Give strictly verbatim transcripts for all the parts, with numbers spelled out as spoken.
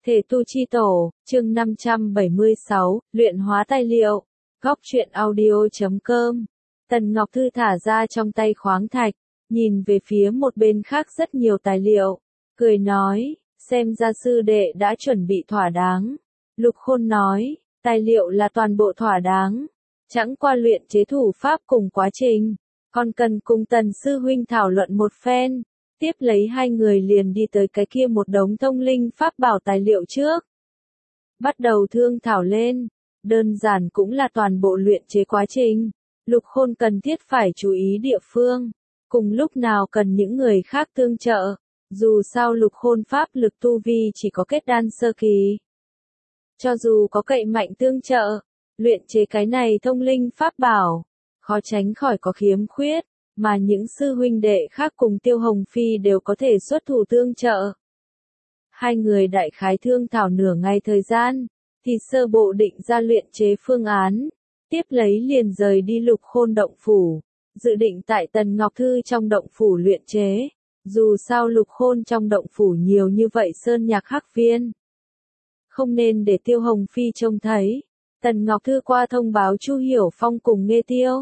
Thể tu chi tổ, chương năm trăm bảy mươi sáu, luyện hóa tài liệu. Góc truyện audio chấm com. Tần Ngọc Thư thả ra trong tay khoáng thạch, nhìn về phía một bên khác rất nhiều tài liệu, cười nói, xem ra sư đệ đã chuẩn bị thỏa đáng. Lục Khôn nói, tài liệu là toàn bộ thỏa đáng, chẳng qua luyện chế thủ pháp cùng quá trình, còn cần cùng Tần sư huynh thảo luận một phen. Tiếp lấy hai người liền đi tới cái kia một đống thông linh pháp bảo tài liệu trước. Bắt đầu thương thảo lên, đơn giản cũng là toàn bộ luyện chế quá trình. Lục Khôn cần thiết phải chú ý địa phương, cùng lúc nào cần những người khác tương trợ. Dù sao Lục Khôn pháp lực tu vi chỉ có kết đan sơ kỳ. Cho dù có cậy mạnh tương trợ, luyện chế cái này thông linh pháp bảo, khó tránh khỏi có khiếm khuyết. Mà những sư huynh đệ khác cùng Tiêu Hồng Phi đều có thể xuất thủ tương trợ. Hai người đại khái thương thảo nửa ngày thời gian, thì sơ bộ định ra luyện chế phương án, tiếp lấy liền rời đi Lục Khôn động phủ, dự định tại Tần Ngọc Thư trong động phủ luyện chế. Dù sao Lục Khôn trong động phủ nhiều như vậy sơn nhạc hắc viên, không nên để Tiêu Hồng Phi trông thấy. Tần Ngọc Thư qua thông báo Chu Hiểu Phong cùng Nghê Tiêu.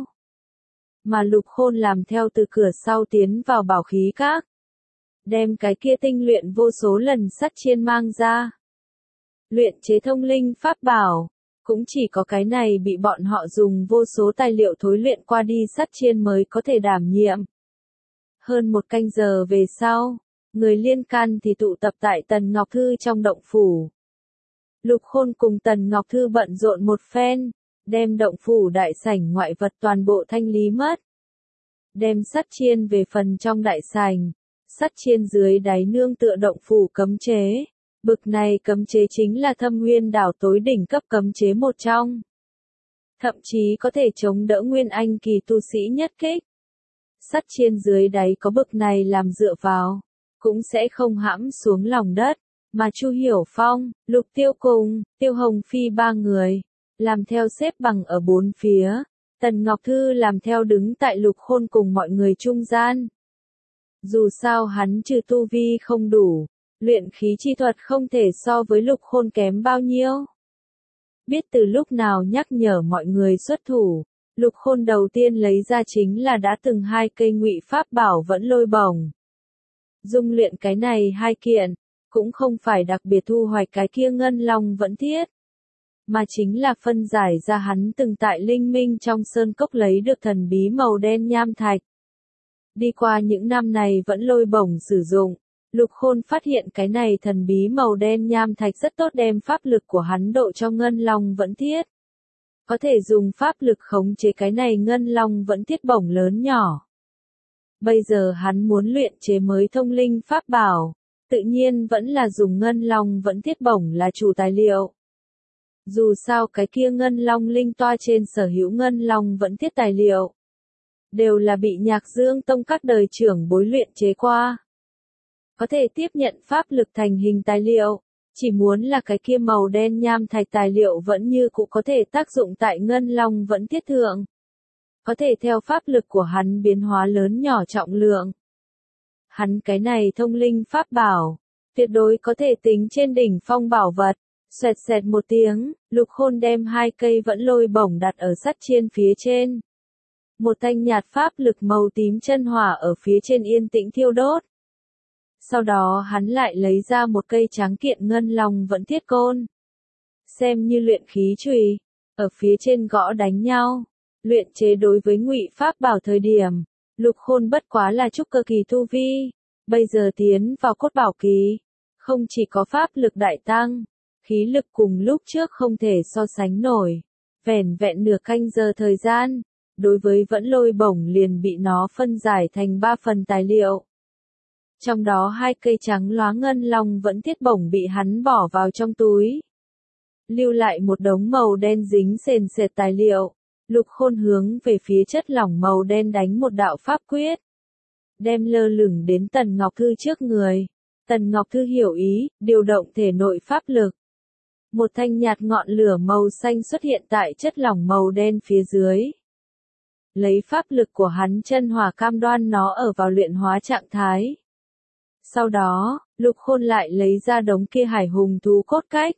Mà Lục Khôn làm theo từ cửa sau tiến vào bảo khí các. Đem cái kia tinh luyện vô số lần sắt chiên mang ra. Luyện chế thông linh pháp bảo. Cũng chỉ có cái này bị bọn họ dùng vô số tài liệu thối luyện qua đi sắt chiên mới có thể đảm nhiệm. Hơn một canh giờ về sau, người liên can thì tụ tập tại Tần Ngọc Thư trong động phủ. Lục Khôn cùng Tần Ngọc Thư bận rộn một phen. Đem động phủ đại sảnh ngoại vật toàn bộ thanh lý mất. Đem sắt chiên về phần trong đại sảnh. Sắt chiên dưới đáy nương tựa động phủ cấm chế. Bực này cấm chế chính là Thâm Nguyên đảo tối đỉnh cấp cấm chế một trong. Thậm chí có thể chống đỡ Nguyên Anh kỳ tu sĩ nhất kích. Sắt chiên dưới đáy có bực này làm dựa vào, cũng sẽ không hãm xuống lòng đất. Mà Chu Hiểu Phong, Lục Tiêu cùng Tiêu Hồng Phi ba người làm theo xếp bằng ở bốn phía, Tần Ngọc Thư làm theo đứng tại Lục Khôn cùng mọi người trung gian. Dù sao hắn trừ tu vi không đủ, luyện khí chi thuật không thể so với Lục Khôn kém bao nhiêu. Biết từ lúc nào nhắc nhở mọi người xuất thủ, Lục Khôn đầu tiên lấy ra chính là đã từng hai cây ngụy pháp bảo vẫn lôi bổng. Dung luyện cái này hai kiện, cũng không phải đặc biệt thu hoạch cái kia ngân long vẫn thiết. Mà chính là phân giải ra hắn từng tại Linh Minh trong sơn cốc lấy được thần bí màu đen nham thạch. Đi qua những năm này vẫn lôi bổng sử dụng, Lục Khôn phát hiện cái này thần bí màu đen nham thạch rất tốt đem pháp lực của hắn độ cho ngân long vẫn thiết. Có thể dùng pháp lực khống chế cái này ngân long vẫn thiết bổng lớn nhỏ. Bây giờ hắn muốn luyện chế mới thông linh pháp bảo, tự nhiên vẫn là dùng ngân long vẫn thiết bổng là chủ tài liệu. Dù sao cái kia ngân long linh toa trên sở hữu ngân long vẫn thiết tài liệu, đều là bị Nhạc Dương Tông các đời trưởng bối luyện chế qua. Có thể tiếp nhận pháp lực thành hình tài liệu, chỉ muốn là cái kia màu đen nham thạch tài liệu vẫn như cũ có thể tác dụng tại ngân long vẫn thiết thượng. Có thể theo pháp lực của hắn biến hóa lớn nhỏ trọng lượng. Hắn cái này thông linh pháp bảo, tuyệt đối có thể tính trên đỉnh phong bảo vật. Xoẹt xẹt một tiếng, Lục Khôn đem hai cây vẫn lôi bổng đặt ở sắt chiên phía trên. Một thanh nhạt pháp lực màu tím chân hỏa ở phía trên yên tĩnh thiêu đốt. Sau đó hắn lại lấy ra một cây tráng kiện ngân long vẫn thiết côn. Xem như luyện khí chùy, ở phía trên gõ đánh nhau. Luyện chế đối với ngụy pháp bảo thời điểm, Lục Khôn bất quá là trúc cơ kỳ tu vi. Bây giờ tiến vào cốt bảo kỳ, không chỉ có pháp lực đại tăng. Khí lực cùng lúc trước không thể so sánh nổi. Vẻn vẹn nửa canh giờ thời gian, đối với vẫn lôi bổng liền bị nó phân giải thành ba phần tài liệu. Trong đó hai cây trắng lóa ngân long vẫn thiết bổng bị hắn bỏ vào trong túi. Lưu lại một đống màu đen dính sền sệt tài liệu. Lục Khôn hướng về phía chất lỏng màu đen đánh một đạo pháp quyết. Đem lơ lửng đến Tần Ngọc Thư trước người. Tần Ngọc Thư hiểu ý, điều động thể nội pháp lực. Một thanh nhạt ngọn lửa màu xanh xuất hiện tại chất lỏng màu đen phía dưới. Lấy pháp lực của hắn chân hỏa cam đoan nó ở vào luyện hóa trạng thái. Sau đó, Lục Khôn lại lấy ra đống kia hải hùng thú cốt cách.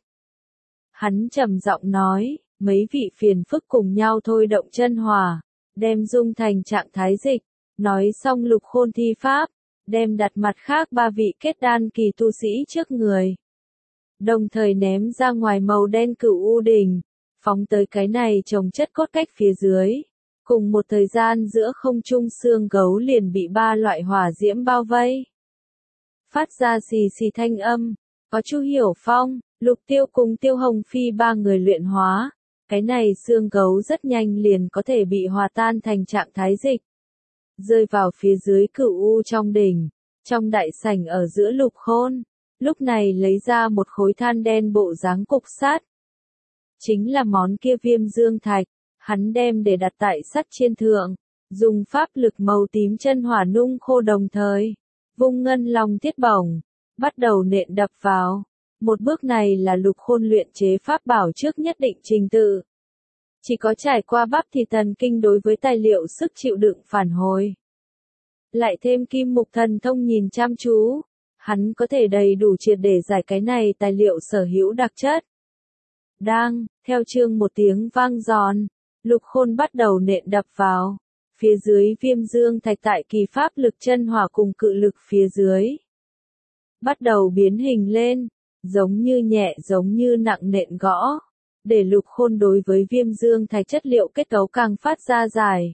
Hắn trầm giọng nói, mấy vị phiền phức cùng nhau thôi động chân hỏa, đem dung thành trạng thái dịch. Nói xong Lục Khôn thi pháp, đem đặt mặt khác ba vị kết đan kỳ tu sĩ trước người. Đồng thời ném ra ngoài màu đen cửu u đỉnh, phóng tới cái này trồng chất cốt cách phía dưới. Cùng một thời gian giữa không trung xương gấu liền bị ba loại hỏa diễm bao vây. Phát ra xì xì thanh âm, có Chu Hiểu Phong, Lục Tiêu cùng Tiêu Hồng Phi ba người luyện hóa. Cái này xương gấu rất nhanh liền có thể bị hòa tan thành trạng thái dịch. Rơi vào phía dưới cửu u trong đỉnh, trong đại sảnh ở giữa Lục Khôn, lúc này lấy ra một khối than đen bộ dáng cục sắt. Chính là món kia viêm dương thạch, hắn đem để đặt tại sắt chiên thượng, dùng pháp lực màu tím chân hỏa nung khô đồng thời, vung ngân long thiết bổng, bắt đầu nện đập vào. Một bước này là Lục Khôn luyện chế pháp bảo trước nhất định trình tự. Chỉ có trải qua bắp thì thần kinh đối với tài liệu sức chịu đựng phản hồi. Lại thêm kim mục thần thông nhìn chăm chú, hắn có thể đầy đủ triệt để giải cái này tài liệu sở hữu đặc chất. Đang, theo chương một tiếng vang giòn, Lục Khôn bắt đầu nện đập vào. Phía dưới viêm dương thạch tại kỳ pháp lực chân hỏa cùng cự lực phía dưới. Bắt đầu biến hình lên, giống như nhẹ giống như nặng nện gõ. Để Lục Khôn đối với viêm dương thạch chất liệu kết cấu càng phát ra dài.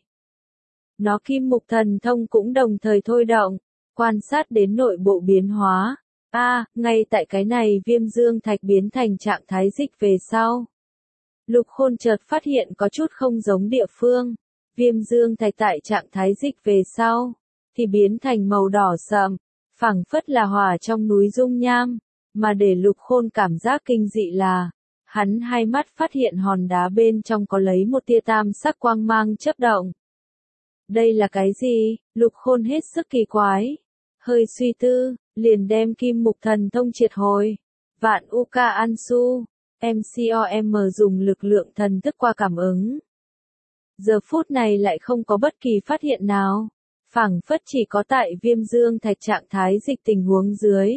Nó kim mục thần thông cũng đồng thời thôi động, quan sát đến nội bộ biến hóa. A, à, ngay tại cái này viêm dương thạch biến thành trạng thái dịch về sau. Lục Khôn chợt phát hiện có chút không giống địa phương. Viêm dương thạch tại trạng thái dịch về sau, thì biến thành màu đỏ sậm, phảng phất là hỏa trong núi dung nham. Mà để Lục Khôn cảm giác kinh dị là, hắn hai mắt phát hiện hòn đá bên trong có lấy một tia tam sắc quang mang chớp động. Đây là cái gì? Lục Khôn hết sức kỳ quái. Hơi suy tư, liền đem kim mục thần thông triệt hồi. Vạn Uka Ansu, em xê o em dùng lực lượng thần thức qua cảm ứng. Giờ phút này lại không có bất kỳ phát hiện nào. Phảng phất chỉ có tại viêm dương thạch trạng thái dịch tình huống dưới.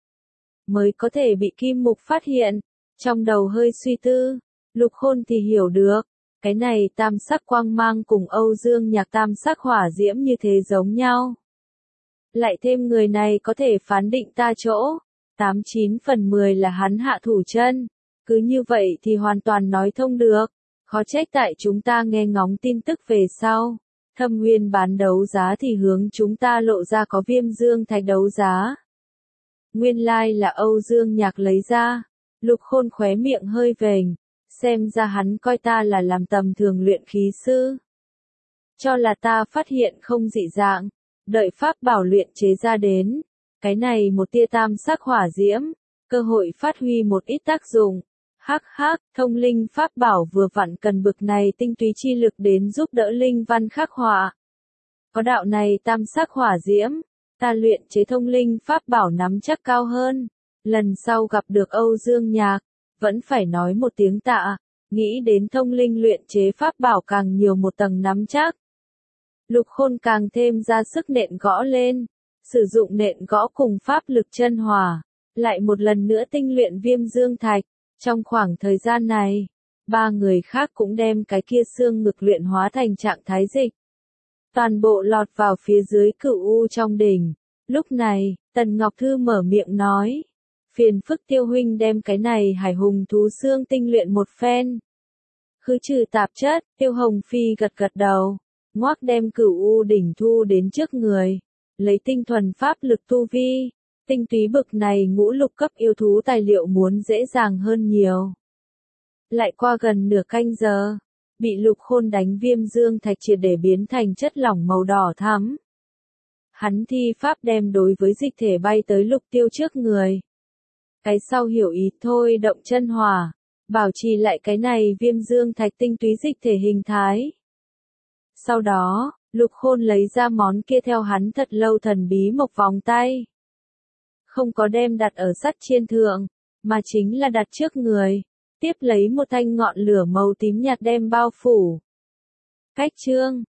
Mới có thể bị kim mục phát hiện. Trong đầu hơi suy tư, Lục Khôn thì hiểu được. Cái này tam sắc quang mang cùng Âu Dương Nhạc tam sắc hỏa diễm như thế giống nhau. Lại thêm người này có thể phán định ta chỗ. tám chín phần mười là hắn hạ thủ chân. Cứ như vậy thì hoàn toàn nói thông được. Khó trách tại chúng ta nghe ngóng tin tức về sau. Thâm Nguyên bán đấu giá thì hướng chúng ta lộ ra có viêm dương thạch đấu giá. Nguyên lai like là Âu Dương Nhạc lấy ra. Lục Khôn khóe miệng hơi vểnh. Xem ra hắn coi ta là làm tầm thường luyện khí sư. Cho là ta phát hiện không dị dạng. Đợi pháp bảo luyện chế ra đến. Cái này một tia tam sắc hỏa diễm. Cơ hội phát huy một ít tác dụng. Hắc hắc, thông linh pháp bảo vừa vặn cần bực này tinh túy chi lực đến giúp đỡ linh văn khắc họa. Có đạo này tam sắc hỏa diễm. Ta luyện chế thông linh pháp bảo nắm chắc cao hơn. Lần sau gặp được Âu Dương Nhạc. Vẫn phải nói một tiếng tạ, nghĩ đến thông linh luyện chế pháp bảo càng nhiều một tầng nắm chắc. Lục Khôn càng thêm ra sức nện gõ lên, sử dụng nện gõ cùng pháp lực chân hỏa, lại một lần nữa tinh luyện viêm dương thạch. Trong khoảng thời gian này, ba người khác cũng đem cái kia xương ngực luyện hóa thành trạng thái dịch. Toàn bộ lọt vào phía dưới cửu u trong đỉnh. Lúc này, Tần Ngọc Thư mở miệng nói. Phiền phức Tiêu huynh đem cái này hải hùng thú xương tinh luyện một phen. Khứ trừ tạp chất, Tiêu Hồng Phi gật gật đầu, ngoác đem cửu u đỉnh thu đến trước người, lấy tinh thuần pháp lực tu vi, tinh túy bực này ngũ lục cấp yêu thú tài liệu muốn dễ dàng hơn nhiều. Lại qua gần nửa canh giờ, bị Lục Khôn đánh viêm dương thạch triệt để biến thành chất lỏng màu đỏ thắm. Hắn thi pháp đem đối với dịch thể bay tới Lục Tiêu trước người. Cái sau hiểu ý thôi động chân hỏa, bảo trì lại cái này viêm dương thạch tinh túy dịch thể hình thái. Sau đó, Lục Khôn lấy ra món kia theo hắn thật lâu thần bí mộc vòng tay. Không có đem đặt ở sắt chiên thượng, mà chính là đặt trước người, tiếp lấy một thanh ngọn lửa màu tím nhạt đem bao phủ. Cách chương